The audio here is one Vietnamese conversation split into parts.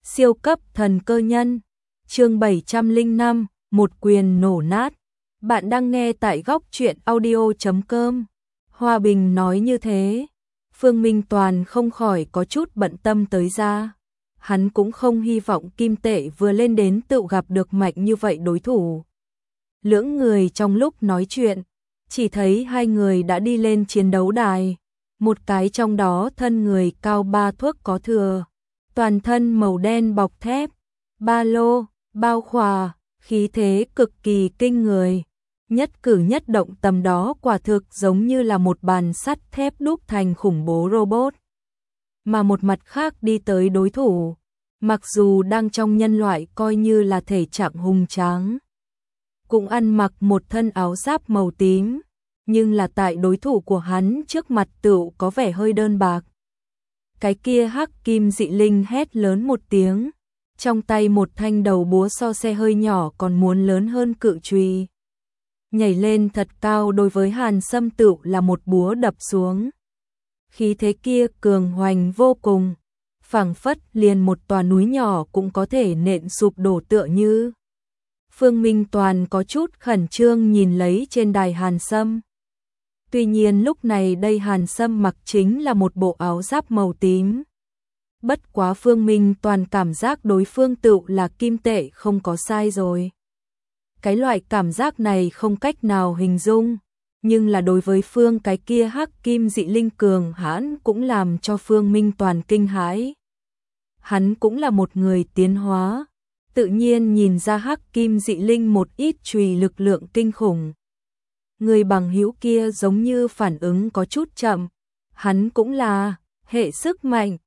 Siêu cấp thần cơ nhân, chương 705, một quyền nổ nát. Bạn đang nghe tại góc truyện audio.com. Hoa Bình nói như thế, Phương Minh Toàn không khỏi có chút bận tâm tới ra. Hắn cũng không hy vọng Kim Tệ vừa lên đến tự gặp được mạnh như vậy đối thủ. Lưỡng người trong lúc nói chuyện, chỉ thấy hai người đã đi lên chiến đấu đài. Một cái trong đó thân người cao 3 thước có thừa, toàn thân màu đen bọc thép, ba lô, bao khỏa, khí thế cực kỳ kinh người. Nhất cử nhất động tầm đó quả thực giống như là một bàn sắt thép đúc thành khủng bố robot. Mà một mặt khác đi tới đối thủ, mặc dù đang trong nhân loại coi như là thể trạng hùng tráng, cũng ăn mặc một thân áo giáp màu tím, nhưng là tại đối thủ của hắn trước mặt tựu có vẻ hơi đơn bạc. Cái kia hắc kim dị linh hét lớn một tiếng, trong tay một thanh đầu búa so xe hơi nhỏ còn muốn lớn hơn cự chùy. Nhảy lên thật cao đối với Hàn Sâm tựu là một búa đập xuống. Khí thế kia cường hoành vô cùng, phảng phất liền một tòa núi nhỏ cũng có thể nện sụp đổ tựa như. Phương Minh Toàn có chút khẩn trương nhìn lấy trên đài Hàn Sâm. Tuy nhiên lúc này đây Hàn Sâm mặc chính là một bộ áo giáp màu tím. Bất quá Phương Minh Toàn cảm giác đối phương tựu là Kim Tệ không có sai rồi. Cái loại cảm giác này không cách nào hình dung, nhưng là đối với Phương cái kia hắc kim dị linh cường hãn cũng làm cho Phương Minh Toàn kinh hãi. Hắn cũng là một người tiến hóa, tự nhiên nhìn ra hắc kim dị linh một ít chùy lực lượng kinh khủng. Người bằng hữu kia giống như phản ứng có chút chậm, hắn cũng là hệ sức mạnh,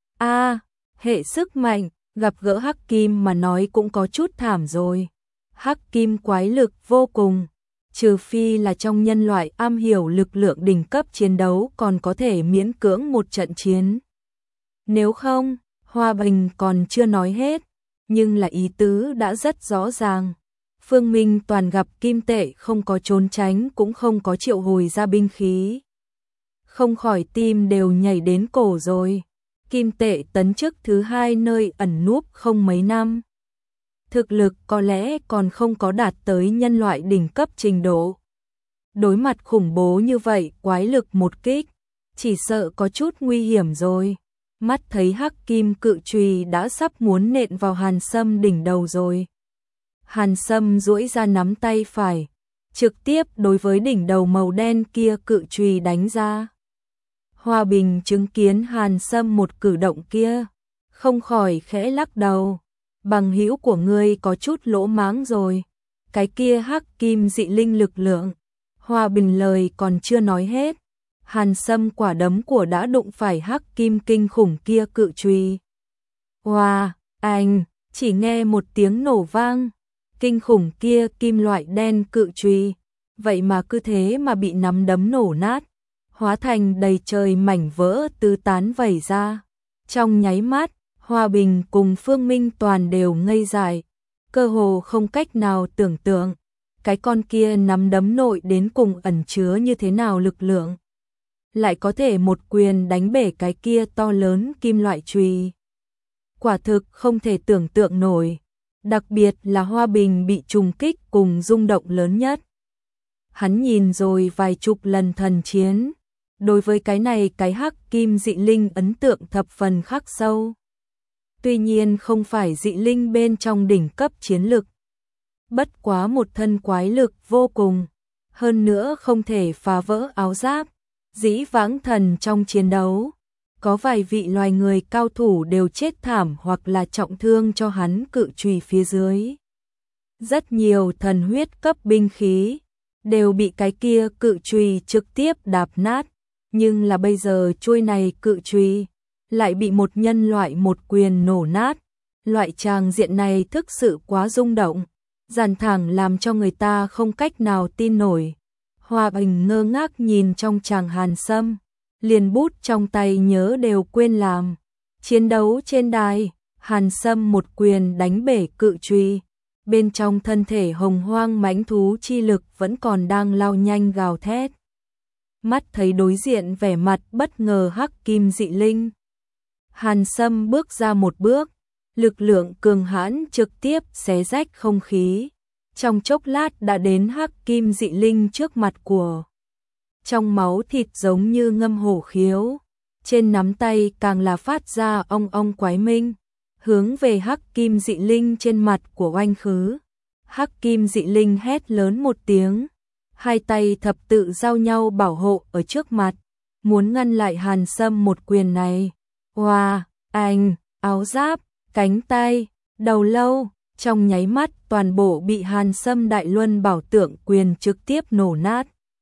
hệ sức mạnh, gặp gỡ hắc kim mà nói cũng có chút thảm rồi. Hắc kim quái lực vô cùng, trừ phi là trong nhân loại am hiểu lực lượng đỉnh cấp chiến đấu còn có thể miễn cưỡng một trận chiến. Nếu không, Hoa Bình còn chưa nói hết, nhưng là ý tứ đã rất rõ ràng. Phương Minh Toàn gặp Kim Tệ không có trốn tránh cũng không có triệu hồi ra binh khí. Không khỏi tim đều nhảy đến cổ rồi. Kim Tệ tấn chức thứ 2 nơi ẩn núp không mấy năm. Thực lực có lẽ còn không có đạt tới nhân loại đỉnh cấp trình độ. Đối mặt khủng bố như vậy quái lực một kích, chỉ sợ có chút nguy hiểm rồi. Mắt thấy hắc kim cự chùy đã sắp muốn nện vào Hàn Sâm đỉnh đầu rồi. Hàn Sâm duỗi ra nắm tay phải, trực tiếp đối với đỉnh đầu màu đen kia cự chùy đánh ra. Hoa Bình chứng kiến Hàn Sâm một cử động kia, không khỏi khẽ lắc đầu. Bằng hữu của ngươi có chút lỗ mãng rồi. Cái kia hắc kim dị linh lực lượng. Hoa Bình lời còn chưa nói hết, Hàn Sâm quả đấm của đã đụng phải hắc kim kinh khủng kia cự chùy. Hoa, anh, chỉ nghe một tiếng nổ vang, kinh khủng kia kim loại đen cự chùy, vậy mà cứ thế mà bị nắm đấm nổ nát, hóa thành đầy trời mảnh vỡ tứ tán vẩy ra. Trong nháy mắt, Hoa Bình cùng Phương Minh Toàn đều ngây dại, cơ hồ không cách nào tưởng tượng cái con kia nắm đấm nội đến cùng ẩn chứa như thế nào lực lượng, lại có thể một quyền đánh bể cái kia to lớn kim loại chùy. Quả thực không thể tưởng tượng nổi, đặc biệt là Hoa Bình bị trùng kích cùng rung động lớn nhất. Hắn nhìn rồi vài chục lần thần chiến, đối với cái này cái hắc kim dị linh ấn tượng thập phần khắc sâu. Tuy nhiên không phải dị linh bên trong đỉnh cấp chiến lực, bất quá một thân quái lực vô cùng, hơn nữa không thể phá vỡ áo giáp. Dĩ vãng thần trong chiến đấu, có vài vị loài người cao thủ đều chết thảm hoặc là trọng thương cho hắn cự chùy phía dưới. Rất nhiều thần huyết cấp binh khí đều bị cái kia cự chùy trực tiếp đạp nát, nhưng là bây giờ chuôi này cự chùy lại bị một nhân loại một quyền nổ nát. Loại tràng diện này thực sự quá rung động, dàn thẳng làm cho người ta không cách nào tin nổi. Hoa Bình ngơ ngác nhìn trong tràng Hàn Sâm, liền bút trong tay nhớ đều quên làm. Chiến đấu trên đài, Hàn Sâm một quyền đánh bể cự chùy, bên trong thân thể hồng hoang mãnh thú chi lực vẫn còn đang lao nhanh gào thét. Mắt thấy đối diện vẻ mặt bất ngờ hắc kim dị linh, Hàn Sâm bước ra một bước, lực lượng cường hãn trực tiếp xé rách không khí. Trong chốc lát đã đến hắc kim dị linh trước mặt của. Trong máu thịt giống như ngâm hổ khiếu, trên nắm tay càng là phát ra ong ong quái minh, hướng về hắc kim dị linh trên mặt của oanh khứ. Hắc kim dị linh hét lớn một tiếng, hai tay thập tự giao nhau bảo hộ ở trước mặt, muốn ngăn lại Hàn Sâm một quyền này. Oa, anh, áo giáp, cánh tay, đầu lâu, trong nháy mắt toàn bộ bị Hàn Sâm Đại Luân Bảo Tượng quyền trực tiếp nổ nát.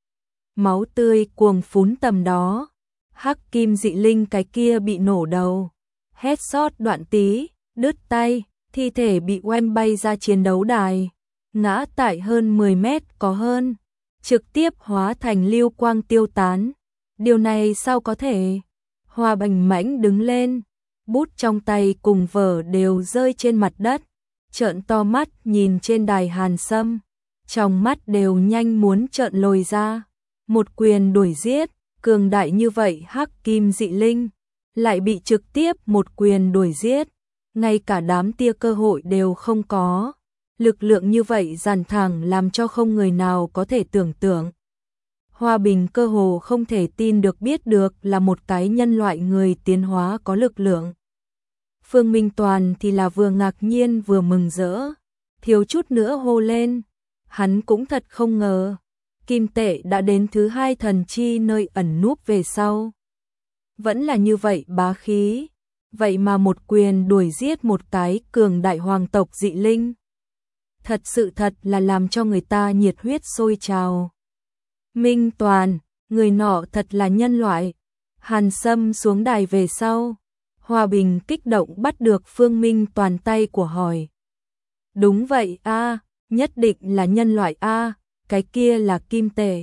Máu tươi cuồng phún tầm đó, hắc kim dị linh cái kia bị nổ đầu, hét sót đoạn tí, đứt tay, thi thể bị oanh bay ra chiến đấu đài, ngã tại hơn 10 mét có hơn, trực tiếp hóa thành lưu quang tiêu tán. Điều này sao có thể? Hoa Bành Mãnh đứng lên, bút trong tay cùng vở đều rơi trên mặt đất, trợn to mắt nhìn trên đài Hàn Sâm, trong mắt đều nhanh muốn trợn lồi ra. Một quyền đuổi giết, cường đại như vậy hắc kim dị linh, lại bị trực tiếp một quyền đuổi giết, ngay cả đám tia cơ hội đều không có. Lực lượng như vậy dàn thẳng làm cho không người nào có thể tưởng tượng. Hoa Bình cơ hồ không thể tin được biết được là một cái nhân loại người tiến hóa có lực lượng. Phương Minh Toàn thì là vừa ngạc nhiên vừa mừng rỡ, thiếu chút nữa hô lên. Hắn cũng thật không ngờ, kim tệ đã đến thứ hai thần chi nơi ẩn núp về sau. Vẫn là như vậy bá khí, vậy mà một quyền đuổi giết một cái cường đại hoàng tộc dị linh. Thật sự thật là làm cho người ta nhiệt huyết sôi trào. Minh Toàn, người nọ thật là nhân loại. Hàn Sâm xuống đài về sau, Hoa Bình kích động bắt được Phương Minh Toàn tay của hỏi. Đúng vậy a, nhất định là nhân loại a, cái kia là kim tệ.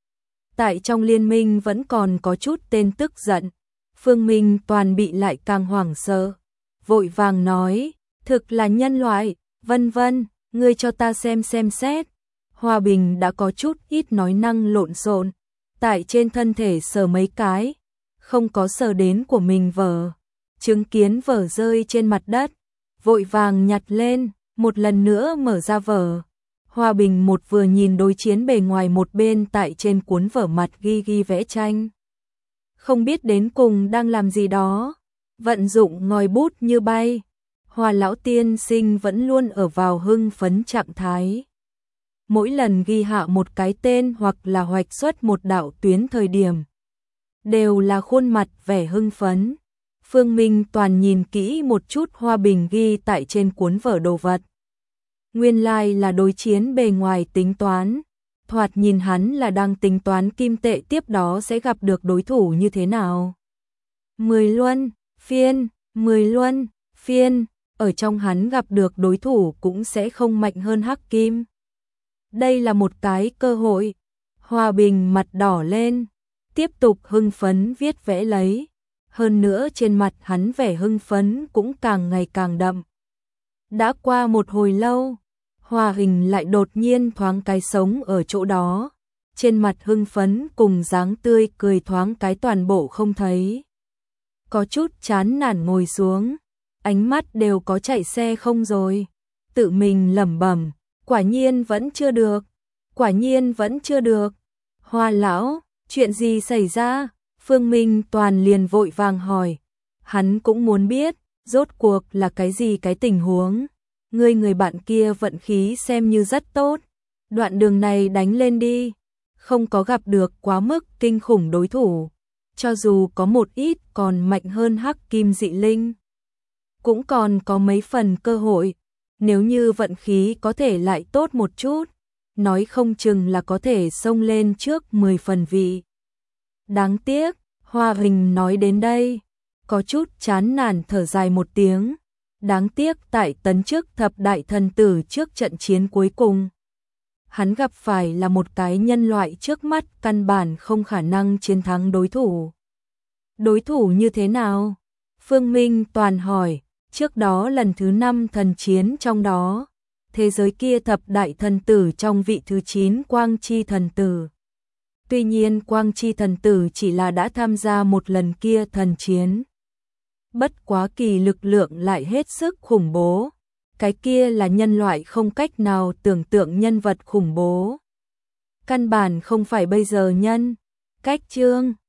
Tại trong liên minh vẫn còn có chút tên tức giận, Phương Minh Toàn bị lại càng hoảng sợ, vội vàng nói, thực là nhân loại, vân vân, ngươi cho ta xem xét. Hoa Bình đã có chút ít nói năng lộn xộn, tại trên thân thể sờ mấy cái, không có sờ đến của mình vở, chứng kiến vở rơi trên mặt đất, vội vàng nhặt lên, một lần nữa mở ra vở. Hoa Bình một vừa nhìn đối chiến bề ngoài một bên tại trên cuốn vở mặt ghi vẽ tranh. Không biết đến cùng đang làm gì đó, vận dụng ngòi bút như bay. Hoa lão tiên sinh vẫn luôn ở vào hưng phấn trạng thái. Mỗi lần ghi hạ một cái tên hoặc là hoạch xuất một đạo tuyến thời điểm, đều là khuôn mặt vẻ hưng phấn. Phương Minh Toàn nhìn kỹ một chút Hoa Bình ghi tại trên cuốn vở đồ vật. Nguyên lai là đối chiến bề ngoài tính toán, thoạt nhìn hắn là đang tính toán kim tệ tiếp đó sẽ gặp được đối thủ như thế nào. 10 luân, phiên, 10 luân, phiên, ở trong hắn gặp được đối thủ cũng sẽ không mạnh hơn hắc kim. Đây là một cái cơ hội. Hoa Bình mặt đỏ lên, tiếp tục hưng phấn viết vẽ lấy. Hơn nữa trên mặt hắn vẻ hưng phấn cũng càng ngày càng đậm. Đã qua một hồi lâu, Hoa Hình lại đột nhiên thoáng cái sống ở chỗ đó. Trên mặt hưng phấn cùng dáng tươi cười thoáng cái toàn bộ không thấy. Có chút chán nản ngồi xuống, ánh mắt đều có chạy xe không rồi. Tự mình lẩm bẩm, quả nhiên vẫn chưa được, quả nhiên vẫn chưa được. Hoa lão, chuyện gì xảy ra? Phương Minh Toàn liền vội vàng hỏi. Hắn cũng muốn biết, rốt cuộc là cái gì cái tình huống. Người bạn kia vận khí xem như rất tốt. Đoạn đường này đánh lên đi. Không có gặp được quá mức kinh khủng đối thủ. Cho dù có một ít còn mạnh hơn hắc kim dị linh, cũng còn có mấy phần cơ hội. Nếu như vận khí có thể lại tốt một chút, nói không chừng là có thể xông lên trước 10 phần vị. Đáng tiếc, Hoa Hình nói đến đây, có chút chán nản thở dài một tiếng. Đáng tiếc tại tấn chức thập đại thần tử trước trận chiến cuối cùng, hắn gặp phải là một cái nhân loại trước mắt căn bản không khả năng chiến thắng đối thủ. Đối thủ như thế nào? Phương Minh Toàn hỏi. Trước đó lần thứ 5 thần chiến trong đó, thế giới kia thập đại thần tử trong vị thứ 9 Quang Chi thần tử. Tuy nhiên Quang Chi thần tử chỉ là đã tham gia một lần kia thần chiến. bất quá kỳ lực lượng lại hết sức khủng bố. Cái kia là nhân loại không cách nào tưởng tượng nhân vật khủng bố. Căn bản không phải bây giờ nhân cách chương